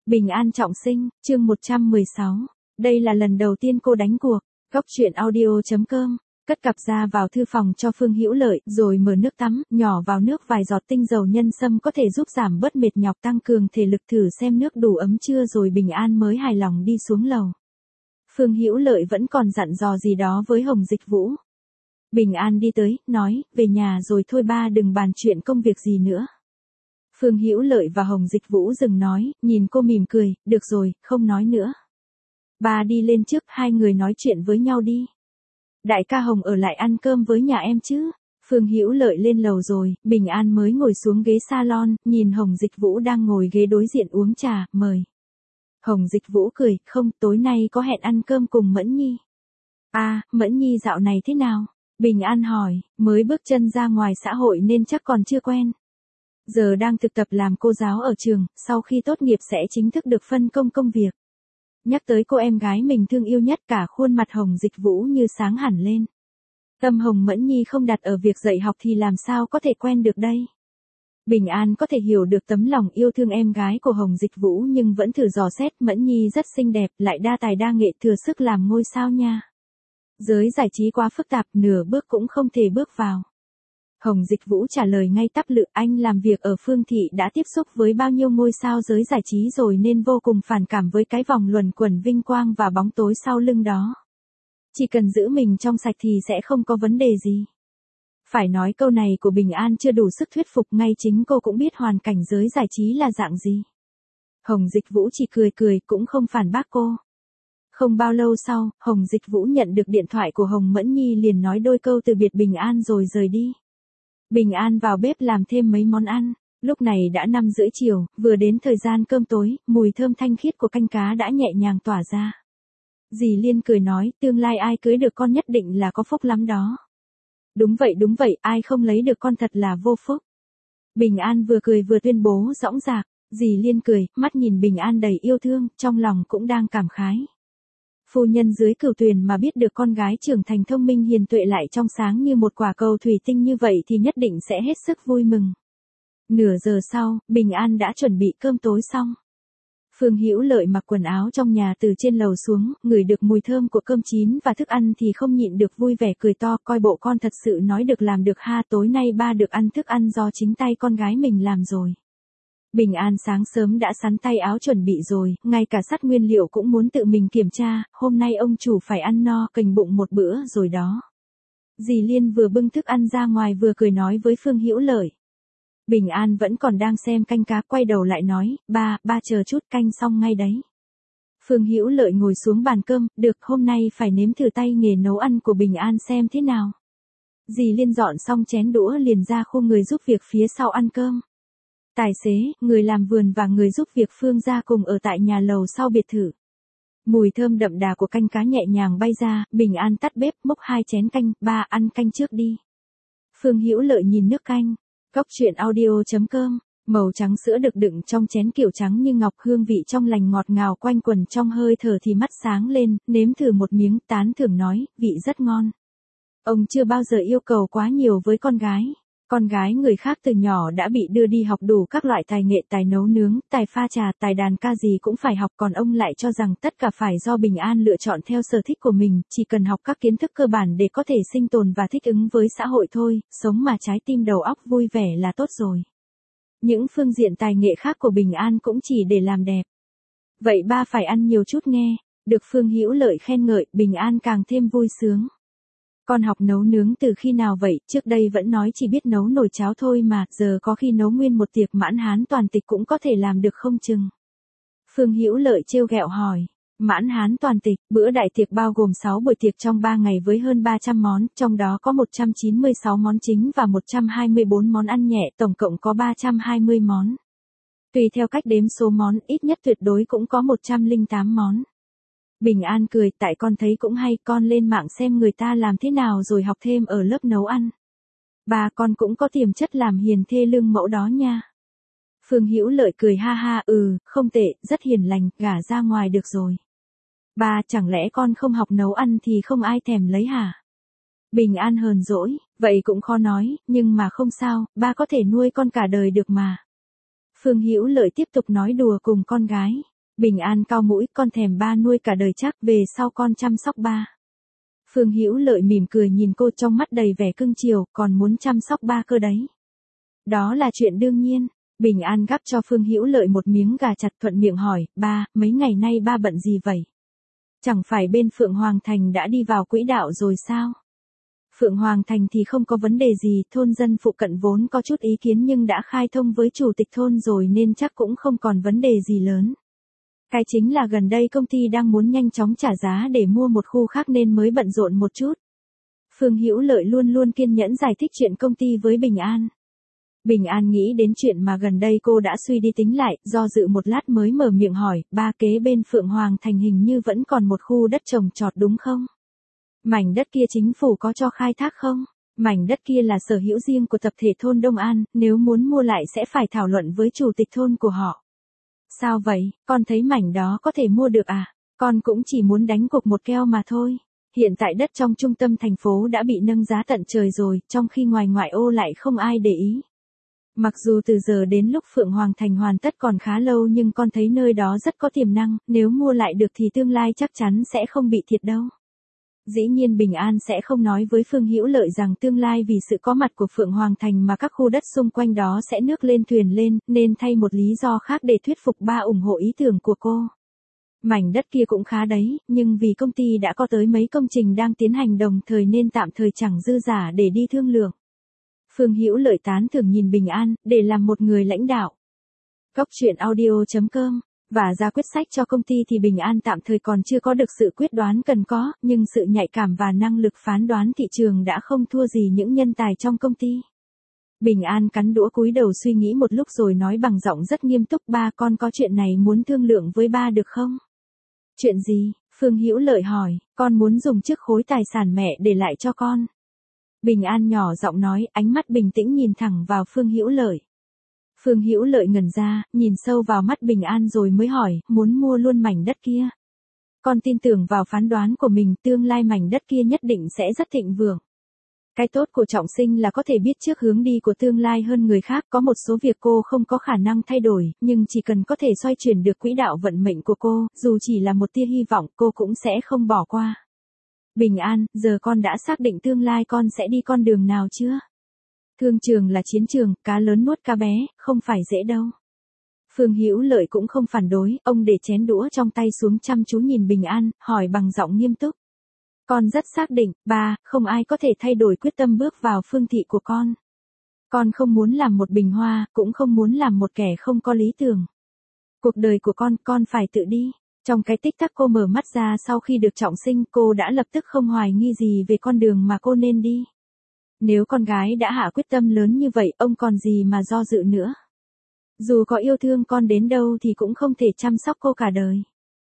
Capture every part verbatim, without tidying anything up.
Bình an trọng sinh, chương một trăm mười sáu. Đây là lần đầu tiên cô đánh cuộc. Góc truyện audio chấm com. Cất cặp ra vào thư phòng cho Phương Hữu Lợi, rồi mở nước tắm, nhỏ vào nước vài giọt tinh dầu nhân sâm có thể giúp giảm bớt mệt nhọc, tăng cường thể lực, thử xem nước đủ ấm chưa rồi Bình An mới hài lòng đi xuống lầu. Phương Hữu Lợi vẫn còn dặn dò gì đó với Hồng Dịch Vũ. Bình An đi tới, nói, về nhà rồi thôi ba, đừng bàn chuyện công việc gì nữa. Phương Hữu Lợi và Hồng Dịch Vũ dừng nói, nhìn cô mỉm cười, được rồi, không nói nữa. Ba đi lên trước, hai người nói chuyện với nhau đi. Đại ca Hồng ở lại ăn cơm với nhà em chứ. Phương Hữu Lợi lên lầu rồi, Bình An mới ngồi xuống ghế salon, nhìn Hồng Dịch Vũ đang ngồi ghế đối diện uống trà, mời. Hồng Dịch Vũ cười, không, tối nay có hẹn ăn cơm cùng Mẫn Nhi. À, Mẫn Nhi dạo này thế nào? Bình An hỏi, mới bước chân ra ngoài xã hội nên chắc còn chưa quen. Giờ đang thực tập làm cô giáo ở trường, sau khi tốt nghiệp sẽ chính thức được phân công công việc. Nhắc tới cô em gái mình thương yêu nhất, cả khuôn mặt Hồng Dịch Vũ như sáng hẳn lên. Tâm Hồng Mẫn Nhi không đặt ở việc dạy học thì làm sao có thể quen được đây. Bình An có thể hiểu được tấm lòng yêu thương em gái của Hồng Dịch Vũ nhưng vẫn thử dò xét, Mẫn Nhi rất xinh đẹp, lại đa tài đa nghệ, thừa sức làm ngôi sao nha. Giới giải trí quá phức tạp, nửa bước cũng không thể bước vào. Hồng Dịch Vũ trả lời ngay tắp lự, anh làm việc ở Phương Thị đã tiếp xúc với bao nhiêu ngôi sao giới giải trí rồi nên vô cùng phản cảm với cái vòng luẩn quẩn vinh quang và bóng tối sau lưng đó. Chỉ cần giữ mình trong sạch thì sẽ không có vấn đề gì. Phải nói câu này của Bình An chưa đủ sức thuyết phục, ngay chính cô cũng biết hoàn cảnh giới giải trí là dạng gì. Hồng Dịch Vũ chỉ cười cười, cũng không phản bác cô. Không bao lâu sau, Hồng Dịch Vũ nhận được điện thoại của Hồng Mẫn Nhi, liền nói đôi câu từ biệt Bình An rồi rời đi. Bình An vào bếp làm thêm mấy món ăn. Lúc này đã năm rưỡi chiều, vừa đến thời gian cơm tối, mùi thơm thanh khiết của canh cá đã nhẹ nhàng tỏa ra. Dì Liên cười nói, tương lai ai cưới được con nhất định là có phúc lắm đó. Đúng vậy đúng vậy, ai không lấy được con thật là vô phúc. Bình An vừa cười vừa tuyên bố dõng dạc. Dì Liên cười, mắt nhìn Bình An đầy yêu thương, trong lòng cũng đang cảm khái. Phu nhân dưới cửu tuyền mà biết được con gái trưởng thành thông minh hiền tuệ lại trong sáng như một quả cầu thủy tinh như vậy thì nhất định sẽ hết sức vui mừng. Nửa giờ sau, Bình An đã chuẩn bị cơm tối xong. Phương Hữu Lợi mặc quần áo trong nhà từ trên lầu xuống, ngửi được mùi thơm của cơm chín và thức ăn thì không nhịn được vui vẻ cười to, coi bộ con thật sự nói được làm được ha, tối nay ba được ăn thức ăn do chính tay con gái mình làm rồi. Bình An sáng sớm đã sắn tay áo chuẩn bị rồi, ngay cả sắt nguyên liệu cũng muốn tự mình kiểm tra, hôm nay ông chủ phải ăn no cành bụng một bữa rồi đó. Dì Liên vừa bưng thức ăn ra ngoài vừa cười nói với Phương Hữu Lợi. Bình An vẫn còn đang xem canh cá, quay đầu lại nói, ba, ba chờ chút, canh xong ngay đấy. Phương Hữu Lợi ngồi xuống bàn cơm, được, hôm nay phải nếm thử tay nghề nấu ăn của Bình An xem thế nào. Dì Liên dọn xong chén đũa liền ra khu người giúp việc phía sau ăn cơm. Tài xế, người làm vườn và người giúp việc Phương gia cùng ở tại nhà lầu sau biệt thự. Mùi thơm đậm đà của canh cá nhẹ nhàng bay ra, Bình An tắt bếp, múc hai chén canh, ba ăn canh trước đi. Phương Hữu Lợi nhìn nước canh. Góc truyện audio chấm com. Màu trắng sữa được đựng trong chén kiểu trắng như ngọc, hương vị trong lành ngọt ngào quanh quẩn trong hơi thở thì mắt sáng lên, nếm thử một miếng, tán thưởng nói, vị rất ngon. Ông chưa bao giờ yêu cầu quá nhiều với con gái. Con gái người khác từ nhỏ đã bị đưa đi học đủ các loại tài nghệ, tài nấu nướng, tài pha trà, tài đàn ca gì cũng phải học, còn ông lại cho rằng tất cả phải do Bình An lựa chọn theo sở thích của mình, chỉ cần học các kiến thức cơ bản để có thể sinh tồn và thích ứng với xã hội thôi, sống mà trái tim đầu óc vui vẻ là tốt rồi. Những phương diện tài nghệ khác của Bình An cũng chỉ để làm đẹp. Vậy ba phải ăn nhiều chút nghe, được Phương Hữu Lợi khen ngợi, Bình An càng thêm vui sướng. Con học nấu nướng từ khi nào vậy, trước đây vẫn nói chỉ biết nấu nồi cháo thôi mà, giờ có khi nấu nguyên một tiệc mãn hán toàn tịch cũng có thể làm được không chừng. Phương Hữu Lợi trêu ghẹo hỏi, mãn hán toàn tịch, bữa đại tiệc bao gồm sáu buổi tiệc trong ba ngày với hơn ba trăm món, trong đó có một trăm chín mươi sáu món chính và một trăm hai mươi bốn món ăn nhẹ, tổng cộng có ba trăm hai mươi món. Tùy theo cách đếm số món, ít nhất tuyệt đối cũng có một trăm lẻ tám món. Bình An cười, tại con thấy cũng hay, con lên mạng xem người ta làm thế nào rồi học thêm ở lớp nấu ăn. Ba con cũng có tiềm chất làm hiền thê lương mẫu đó nha. Phương Hữu Lợi cười ha ha, ừ, không tệ, rất hiền lành, gả ra ngoài được rồi. Ba, chẳng lẽ con không học nấu ăn thì không ai thèm lấy hả? Bình An hờn dỗi, vậy cũng khó nói, nhưng mà không sao, ba có thể nuôi con cả đời được mà. Phương Hữu Lợi tiếp tục nói đùa cùng con gái. Bình An cau mũi, con thèm ba nuôi cả đời chắc, về sau con chăm sóc ba. Phương Hữu Lợi mỉm cười nhìn cô trong mắt đầy vẻ cưng chiều, còn muốn chăm sóc ba cơ đấy. Đó là chuyện đương nhiên. Bình An gắp cho Phương Hữu Lợi một miếng gà chặt, thuận miệng hỏi, ba, mấy ngày nay ba bận gì vậy? Chẳng phải bên Phượng Hoàng Thành đã đi vào quỹ đạo rồi sao? Phượng Hoàng Thành thì không có vấn đề gì, thôn dân phụ cận vốn có chút ý kiến nhưng đã khai thông với chủ tịch thôn rồi nên chắc cũng không còn vấn đề gì lớn. Cái chính là gần đây công ty đang muốn nhanh chóng trả giá để mua một khu khác nên mới bận rộn một chút. Phương Hữu Lợi luôn luôn kiên nhẫn giải thích chuyện công ty với Bình An. Bình An nghĩ đến chuyện mà gần đây cô đã suy đi tính lại, do dự một lát mới mở miệng hỏi, ba kế bên Phượng Hoàng Thành hình như vẫn còn một khu đất trồng trọt đúng không? Mảnh đất kia chính phủ có cho khai thác không? Mảnh đất kia là sở hữu riêng của tập thể thôn Đông An, nếu muốn mua lại sẽ phải thảo luận với chủ tịch thôn của họ. Sao vậy, con thấy mảnh đó có thể mua được à? Con cũng chỉ muốn đánh cuộc một keo mà thôi. Hiện tại đất trong trung tâm thành phố đã bị nâng giá tận trời rồi, trong khi ngoài ngoại ô lại không ai để ý. Mặc dù từ giờ đến lúc Phượng Hoàng Thành hoàn tất còn khá lâu nhưng con thấy nơi đó rất có tiềm năng, nếu mua lại được thì tương lai chắc chắn sẽ không bị thiệt đâu. Dĩ nhiên Bình An sẽ không nói với Phương Hữu Lợi rằng tương lai vì sự có mặt của Phượng Hoàng Thành mà các khu đất xung quanh đó sẽ nước lên thuyền lên, nên thay một lý do khác để thuyết phục ba ủng hộ ý tưởng của cô. Mảnh đất kia cũng khá đấy, nhưng vì công ty đã có tới mấy công trình đang tiến hành đồng thời nên tạm thời chẳng dư giả để đi thương lượng. Phương Hữu Lợi tán thưởng nhìn Bình An, để làm một người lãnh đạo. Góc truyện audio chấm com Và ra quyết sách cho công ty thì Bình An tạm thời còn chưa có được sự quyết đoán cần có, nhưng sự nhạy cảm và năng lực phán đoán thị trường đã không thua gì những nhân tài trong công ty. Bình An cắn đũa cúi đầu suy nghĩ một lúc rồi nói bằng giọng rất nghiêm túc, ba, con có chuyện này muốn thương lượng với ba được không? Chuyện gì? Phương Hữu Lợi hỏi, con muốn dùng chiếc khối tài sản mẹ để lại cho con. Bình An nhỏ giọng nói, ánh mắt bình tĩnh nhìn thẳng vào Phương Hữu Lợi. Phương Hữu Lợi ngẩn ra, nhìn sâu vào mắt Bình An rồi mới hỏi, muốn mua luôn mảnh đất kia. Con tin tưởng vào phán đoán của mình, tương lai mảnh đất kia nhất định sẽ rất thịnh vượng. Cái tốt của Trọng Sinh là có thể biết trước hướng đi của tương lai hơn người khác, có một số việc cô không có khả năng thay đổi, nhưng chỉ cần có thể xoay chuyển được quỹ đạo vận mệnh của cô, dù chỉ là một tia hy vọng, cô cũng sẽ không bỏ qua. Bình An, giờ con đã xác định tương lai con sẽ đi con đường nào chưa? Thương trường là chiến trường, cá lớn nuốt cá bé, không phải dễ đâu. Phương Hữu Lợi cũng không phản đối, ông để chén đũa trong tay xuống chăm chú nhìn Bình An, hỏi bằng giọng nghiêm túc. Con rất xác định, ba, không ai có thể thay đổi quyết tâm bước vào phương thị của con. Con không muốn làm một bình hoa, cũng không muốn làm một kẻ không có lý tưởng. Cuộc đời của con, con phải tự đi. Trong cái tích tắc cô mở mắt ra sau khi được Trọng Sinh, cô đã lập tức không hoài nghi gì về con đường mà cô nên đi. Nếu con gái đã hạ quyết tâm lớn như vậy, ông còn gì mà do dự nữa. Dù có yêu thương con đến đâu thì cũng không thể chăm sóc cô cả đời.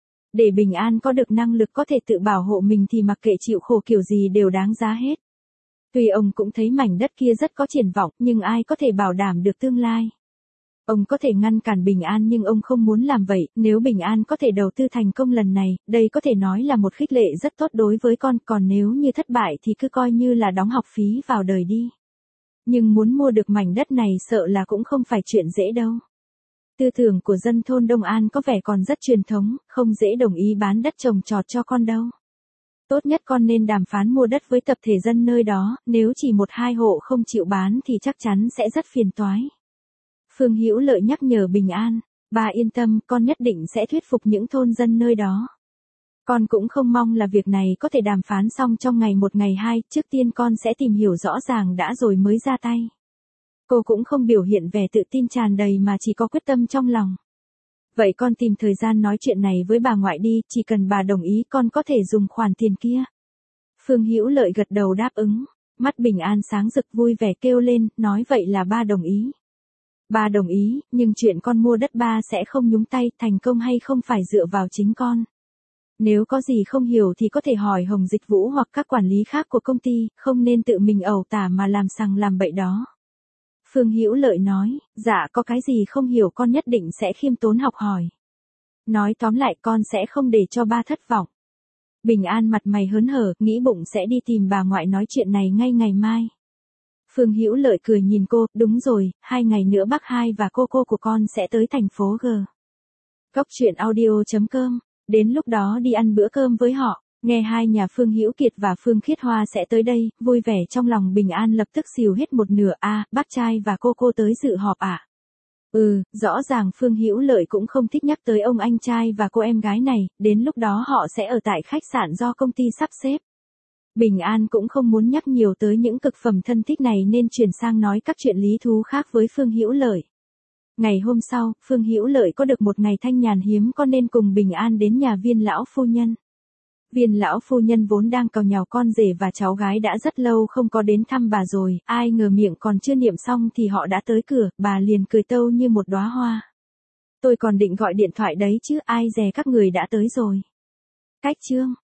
Để Bình An có được năng lực có thể tự bảo hộ mình thì mặc kệ chịu khổ kiểu gì đều đáng giá hết. Tuy ông cũng thấy mảnh đất kia rất có triển vọng, nhưng ai có thể bảo đảm được tương lai. Ông có thể ngăn cản Bình An nhưng ông không muốn làm vậy, nếu Bình An có thể đầu tư thành công lần này, đây có thể nói là một khích lệ rất tốt đối với con, còn nếu như thất bại thì cứ coi như là đóng học phí vào đời đi. Nhưng muốn mua được mảnh đất này sợ là cũng không phải chuyện dễ đâu. Tư tưởng của dân thôn Đông An có vẻ còn rất truyền thống, không dễ đồng ý bán đất trồng trọt cho con đâu. Tốt nhất con nên đàm phán mua đất với tập thể dân nơi đó, nếu chỉ một hai hộ không chịu bán thì chắc chắn sẽ rất phiền toái. Phương Hữu Lợi nhắc nhở Bình An, bà yên tâm, con nhất định sẽ thuyết phục những thôn dân nơi đó. Con cũng không mong là việc này có thể đàm phán xong trong ngày một ngày hai, trước tiên con sẽ tìm hiểu rõ ràng đã rồi mới ra tay. Cô cũng không biểu hiện vẻ tự tin tràn đầy mà chỉ có quyết tâm trong lòng. Vậy con tìm thời gian nói chuyện này với bà ngoại đi, chỉ cần bà đồng ý con có thể dùng khoản tiền kia. Phương Hữu Lợi gật đầu đáp ứng, mắt Bình An sáng rực vui vẻ kêu lên, nói vậy là ba đồng ý. Ba đồng ý, nhưng chuyện con mua đất ba sẽ không nhúng tay, thành công hay không phải dựa vào chính con. Nếu có gì không hiểu thì có thể hỏi Hồng Dịch Vũ hoặc các quản lý khác của công ty, không nên tự mình ẩu tả mà làm sằng làm bậy đó. Phương Hữu Lợi nói, dạ có cái gì không hiểu con nhất định sẽ khiêm tốn học hỏi. Nói tóm lại con sẽ không để cho ba thất vọng. Bình An mặt mày hớn hở, nghĩ bụng sẽ đi tìm bà ngoại nói chuyện này ngay ngày mai. Phương Hữu Lợi cười nhìn cô, đúng rồi, hai ngày nữa bác hai và cô cô của con sẽ tới thành phố G. Góc truyện audio chấm com, đến lúc đó đi ăn bữa cơm với họ, nghe hai nhà Phương Hữu Kiệt và Phương Khiết Hoa sẽ tới đây, vui vẻ trong lòng Bình An lập tức xìu hết một nửa. A, bác trai và cô cô tới dự họp à? Ừ, rõ ràng Phương Hữu Lợi cũng không thích nhắc tới ông anh trai và cô em gái này, đến lúc đó họ sẽ ở tại khách sạn do công ty sắp xếp. Bình An cũng không muốn nhắc nhiều tới những cực phẩm thân thích này nên chuyển sang nói các chuyện lý thú khác với Phương Hữu Lợi. Ngày hôm sau, Phương Hữu Lợi có được một ngày thanh nhàn hiếm có nên cùng Bình An đến nhà Viên lão phu nhân. Viên lão phu nhân vốn đang càu nhàu con rể và cháu gái đã rất lâu không có đến thăm bà rồi, ai ngờ miệng còn chưa niệm xong thì họ đã tới cửa, bà liền cười tâu như một đóa hoa. Tôi còn định gọi điện thoại đấy chứ, ai dè các người đã tới rồi. Cách chương